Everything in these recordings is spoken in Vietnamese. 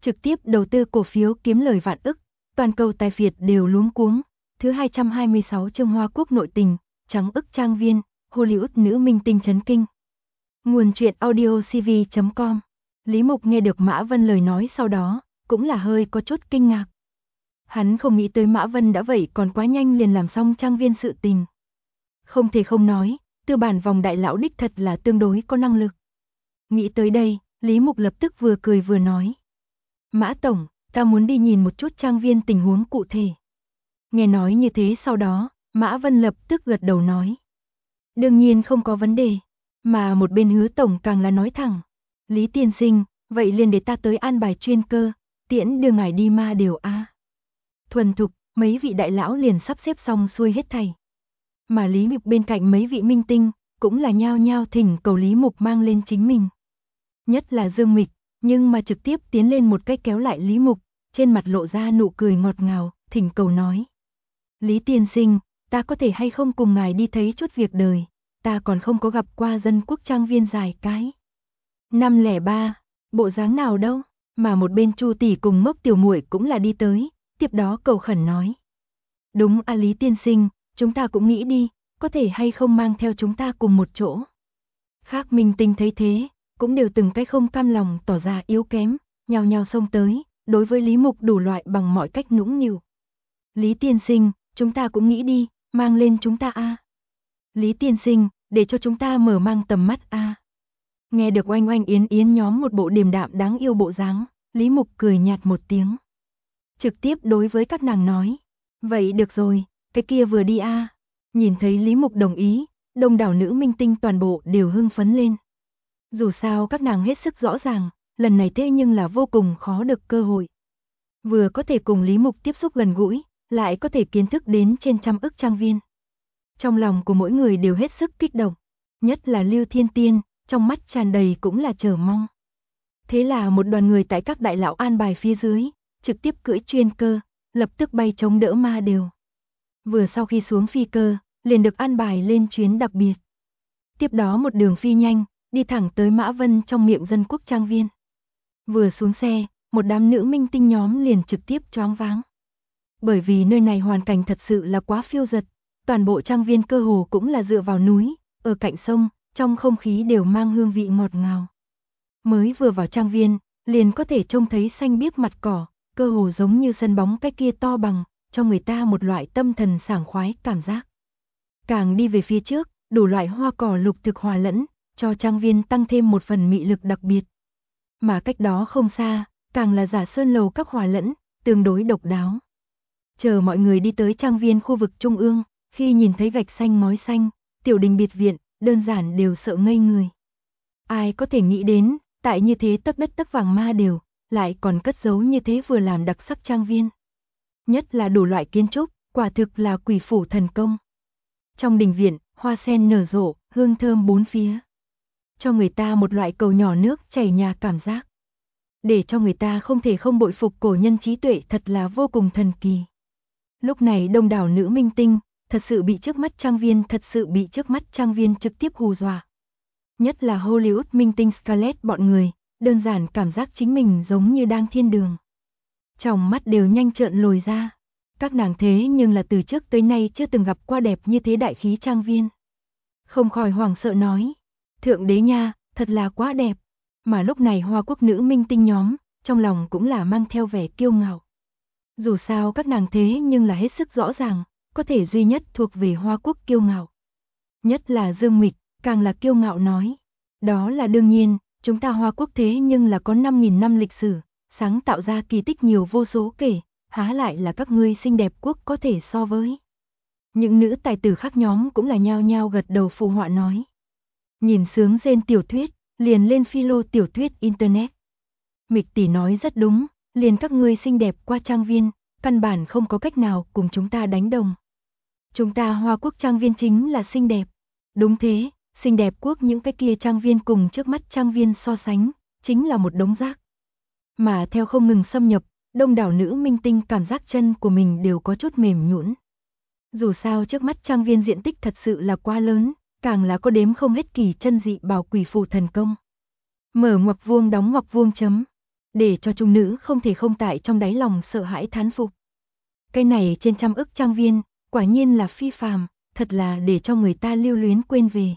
trực tiếp đầu tư cổ phiếu kiếm lời vạn ức, toàn cầu tài phiệt đều luống cuống. Thứ 226 chương Hoa Quốc nội tình, trắng ức trang viên, Hollywood nữ minh tinh chấn kinh. Nguồn truyện audio cv.com. Lý Mục nghe được Mã Vân lời nói sau đó, cũng là hơi có chút kinh ngạc. Hắn không nghĩ tới Mã Vân đã vậy còn quá nhanh liền làm xong trang viên sự tình. Không thể không nói, tư bản vòng đại lão đích thật là tương đối có năng lực. Nghĩ tới đây, Lý Mục lập tức vừa cười vừa nói. Mã Tổng, ta muốn đi nhìn một chút trang viên tình huống cụ thể. Nghe nói như thế sau đó, Mã Vân lập tức gật đầu nói. Đương nhiên không có vấn đề, mà một bên Hứa Tổng càng là nói thẳng. Lý tiên sinh, vậy liền để ta tới an bài chuyên cơ, tiễn đưa ngài đi Ma Điều a. Thuần thục, mấy vị đại lão liền sắp xếp xong xuôi hết thảy. Mà Lý Mục bên cạnh mấy vị minh tinh, cũng là nhao nhao thỉnh cầu Lý Mục mang lên chính mình. Nhất là Dương Mịch, nhưng mà trực tiếp tiến lên một cách kéo lại Lý Mục, trên mặt lộ ra nụ cười ngọt ngào, thỉnh cầu nói. Lý tiên sinh, ta có thể hay không cùng ngài đi thấy chút việc đời, ta còn không có gặp qua dân quốc trang viên dài cái. 503, bộ dáng nào đâu, mà một bên Chu tỷ cùng Mốc tiểu muội cũng là đi tới, tiếp đó cầu khẩn nói. Đúng a Lý tiên sinh, chúng ta cũng nghĩ đi, có thể hay không mang theo chúng ta cùng một chỗ. Khác minh tinh thấy thế, cũng đều từng cái không cam lòng tỏ ra yếu kém, nhao nhao xông tới, đối với Lý Mục đủ loại bằng mọi cách nũng nịu. Lý tiên sinh, chúng ta cũng nghĩ đi, mang lên chúng ta a. Lý tiên sinh, để cho chúng ta mở mang tầm mắt a. Nghe được Oanh Oanh Yến Yến nhóm một bộ điềm đạm đáng yêu bộ dáng, Lý Mục cười nhạt một tiếng. Trực tiếp đối với các nàng nói, vậy được rồi, cái kia vừa đi a. Nhìn thấy Lý Mục đồng ý, đông đảo nữ minh tinh toàn bộ đều hưng phấn lên. Dù sao các nàng hết sức rõ ràng, lần này thế nhưng là vô cùng khó được cơ hội. Vừa có thể cùng Lý Mục tiếp xúc gần gũi, lại có thể kiến thức đến trên trăm ức trang viên. Trong lòng của mỗi người đều hết sức kích động, nhất là Lưu Thiên Tiên, trong mắt tràn đầy cũng là chờ mong. Thế là một đoàn người tại các đại lão an bài phía dưới, trực tiếp cưỡi chuyên cơ, lập tức bay chống đỡ Ma Điều. Vừa sau khi xuống phi cơ, liền được an bài lên chuyến đặc biệt. Tiếp đó một đường phi nhanh, đi thẳng tới Mã Vân trong miệng dân quốc trang viên. Vừa xuống xe, một đám nữ minh tinh nhóm liền trực tiếp choáng váng. Bởi vì nơi này hoàn cảnh thật sự là quá phiêu dật, toàn bộ trang viên cơ hồ cũng là dựa vào núi, ở cạnh sông, trong không khí đều mang hương vị ngọt ngào. Mới vừa vào trang viên, liền có thể trông thấy xanh biếc mặt cỏ, cơ hồ giống như sân bóng cái kia to bằng, cho người ta một loại tâm thần sảng khoái cảm giác. Càng đi về phía trước, đủ loại hoa cỏ lục thực hòa lẫn, cho trang viên tăng thêm một phần mị lực đặc biệt. Mà cách đó không xa, càng là giả sơn lầu các hòa lẫn, tương đối độc đáo. Chờ mọi người đi tới trang viên khu vực trung ương, khi nhìn thấy gạch xanh ngói xanh, tiểu đình biệt viện, đơn giản đều sợ ngây người. Ai có thể nghĩ đến, tại như thế tấc đất tấc vàng Ma Điều, lại còn cất giấu như thế vừa làm đặc sắc trang viên. Nhất là đủ loại kiến trúc, quả thực là quỷ phủ thần công. Trong đình viện, hoa sen nở rộ, hương thơm bốn phía. Cho người ta một loại cầu nhỏ nước chảy nhà cảm giác. Để cho người ta không thể không bội phục cổ nhân trí tuệ thật là vô cùng thần kỳ. Lúc này đông đảo nữ minh tinh, thật sự bị trước mắt trang viên trực tiếp hù dọa. Nhất là Hollywood minh tinh Scarlett bọn người, đơn giản cảm giác chính mình giống như đang thiên đường. Trong mắt đều nhanh trợn lồi ra. Các nàng thế nhưng là từ trước tới nay chưa từng gặp qua đẹp như thế đại khí trang viên. Không khỏi hoảng sợ nói, thượng đế nha, thật là quá đẹp. Mà lúc này Hoa Quốc nữ minh tinh nhóm, trong lòng cũng là mang theo vẻ kiêu ngạo. Dù sao các nàng thế nhưng là hết sức rõ ràng, có thể duy nhất thuộc về Hoa Quốc kiêu ngạo. Nhất là Dương Mịch, càng là kiêu ngạo nói. Đó là đương nhiên, chúng ta Hoa Quốc thế nhưng là có 5.000 năm lịch sử, sáng tạo ra kỳ tích nhiều vô số kể, há lại là các ngươi xinh đẹp quốc có thể so với. Những nữ tài tử khác nhóm cũng là nhao nhao gật đầu phụ họa nói. Nhìn sướng rên tiểu thuyết, liền lên philo tiểu thuyết internet. Mịch tỷ nói rất đúng, liền các ngươi xinh đẹp qua trang viên, căn bản không có cách nào cùng chúng ta đánh đồng. Chúng ta Hoa Quốc trang viên chính là xinh đẹp. Đúng thế, xinh đẹp quốc những cái kia trang viên cùng trước mắt trang viên so sánh, chính là một đống rác. Mà theo không ngừng xâm nhập, đông đảo nữ minh tinh cảm giác chân của mình đều có chút mềm nhũn. Dù sao trước mắt trang viên diện tích thật sự là quá lớn, càng là có đếm không hết kỳ chân dị bảo quỷ phù thần công. Mở ngoặc vuông đóng ngoặc vuông chấm. để cho trung nữ không thể không tại trong đáy lòng sợ hãi thán phục. Cái này trên trăm ức trang viên, quả nhiên là phi phàm, thật là để cho người ta lưu luyến quên về.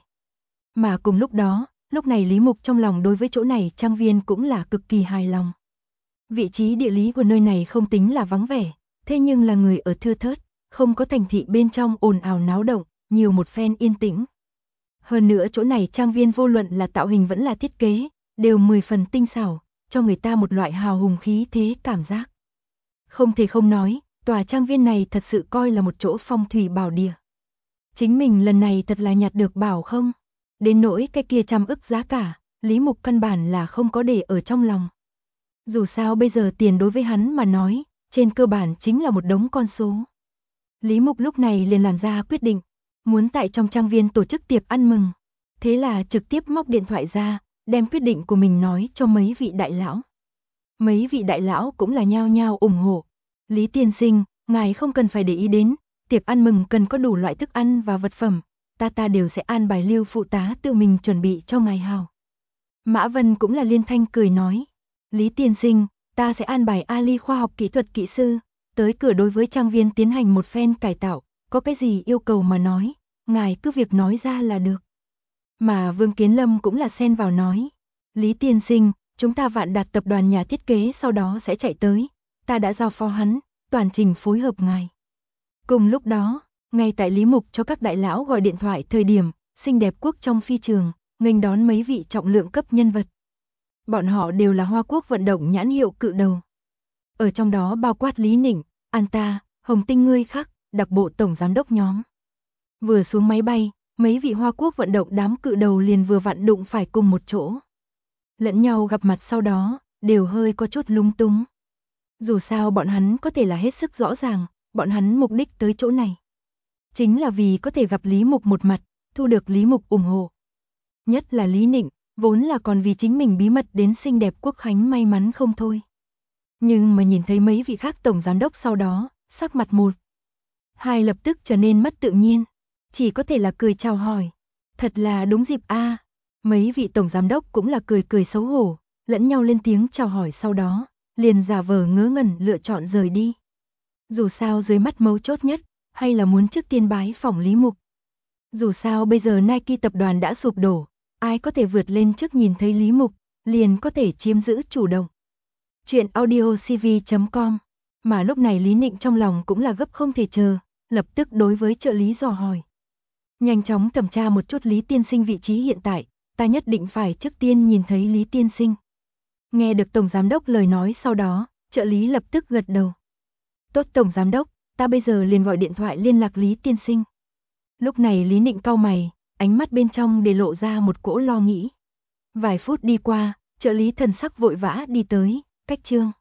Mà cùng lúc đó, lúc này Lý Mục trong lòng đối với chỗ này trang viên cũng là cực kỳ hài lòng. Vị trí địa lý của nơi này không tính là vắng vẻ, thế nhưng là người ở thưa thớt, không có thành thị bên trong ồn ào náo động, nhiều một phen yên tĩnh. Hơn nữa chỗ này trang viên vô luận là tạo hình vẫn là thiết kế, đều 10 phần tinh xảo, cho người ta một loại hào hùng khí thế cảm giác. Không thể không nói, tòa trang viên này thật sự coi là một chỗ phong thủy bảo địa. Chính mình lần này thật là nhặt được bảo không? Đến nỗi cái kia trăm ức giá cả, Lý Mục căn bản là không có để ở trong lòng. Dù sao bây giờ tiền đối với hắn mà nói, trên cơ bản chính là một đống con số. Lý Mục lúc này liền làm ra quyết định, muốn tại trong trang viên tổ chức tiệc ăn mừng. Thế là trực tiếp móc điện thoại ra, đem quyết định của mình nói cho mấy vị đại lão. Mấy vị đại lão cũng là nhao nhao ủng hộ. Lý tiên sinh, ngài không cần phải để ý đến, tiệc ăn mừng cần có đủ loại thức ăn và vật phẩm, ta đều sẽ an bài Lưu phụ tá tự mình chuẩn bị cho ngài hào. Mã Vân cũng là liên thanh cười nói, Lý tiên sinh, ta sẽ an bài Ali khoa học kỹ thuật kỹ sư, tới cửa đối với trang viên tiến hành một phen cải tạo, có cái gì yêu cầu mà nói, ngài cứ việc nói ra là được. Mà Vương Kiến Lâm cũng là xen vào nói, Lý tiên sinh, chúng ta Vạn Đạt tập đoàn nhà thiết kế sau đó sẽ chạy tới, ta đã giao phó hắn, toàn trình phối hợp ngài. Cùng lúc đó, ngay tại Lý Mục cho các đại lão gọi điện thoại thời điểm, xinh đẹp quốc trong phi trường, nghênh đón mấy vị trọng lượng cấp nhân vật. Bọn họ đều là Hoa Quốc vận động nhãn hiệu cự đầu. Ở trong đó bao quát Lý Nịnh, Anta, Hồng Tinh ngươi khác, đặc bộ tổng giám đốc nhóm. Vừa xuống máy bay, mấy vị Hoa Quốc vận động đám cự đầu liền vừa vặn đụng phải cùng một chỗ. Lẫn nhau gặp mặt sau đó, đều hơi có chút lung túng. Dù sao bọn hắn có thể là hết sức rõ ràng, bọn hắn mục đích tới chỗ này. Chính là vì có thể gặp Lý Mục một mặt, thu được Lý Mục ủng hộ. Nhất là Lý Nịnh, vốn là còn vì chính mình bí mật đến xinh đẹp quốc khánh may mắn không thôi. Nhưng mà nhìn thấy mấy vị khác tổng giám đốc sau đó, sắc mặt một. Hai lập tức trở nên mất tự nhiên, chỉ có thể là cười chào hỏi. Thật là đúng dịp a. Mấy vị tổng giám đốc cũng là cười cười xấu hổ, lẫn nhau lên tiếng chào hỏi sau đó, liền giả vờ ngớ ngẩn lựa chọn rời đi. Dù sao dưới mắt mấu chốt nhất, hay là muốn trước tiên bái phỏng Lý Mục. Dù sao bây giờ Nike tập đoàn đã sụp đổ, ai có thể vượt lên trước nhìn thấy Lý Mục, liền có thể chiếm giữ chủ động. Chuyện audiocv.com. Mà lúc này Lý Nịnh trong lòng cũng là gấp không thể chờ, lập tức đối với trợ lý dò hỏi. Nhanh chóng thẩm tra một chút Lý tiên sinh vị trí hiện tại, ta nhất định phải trước tiên nhìn thấy Lý tiên sinh. Nghe được tổng giám đốc lời nói sau đó, trợ lý lập tức gật đầu. Tốt tổng giám đốc, ta bây giờ liền gọi điện thoại liên lạc Lý tiên sinh. Lúc này Lý Nịnh cau mày, ánh mắt bên trong để lộ ra một cỗ lo nghĩ. Vài phút đi qua, trợ lý thần sắc vội vã đi tới, cách chương.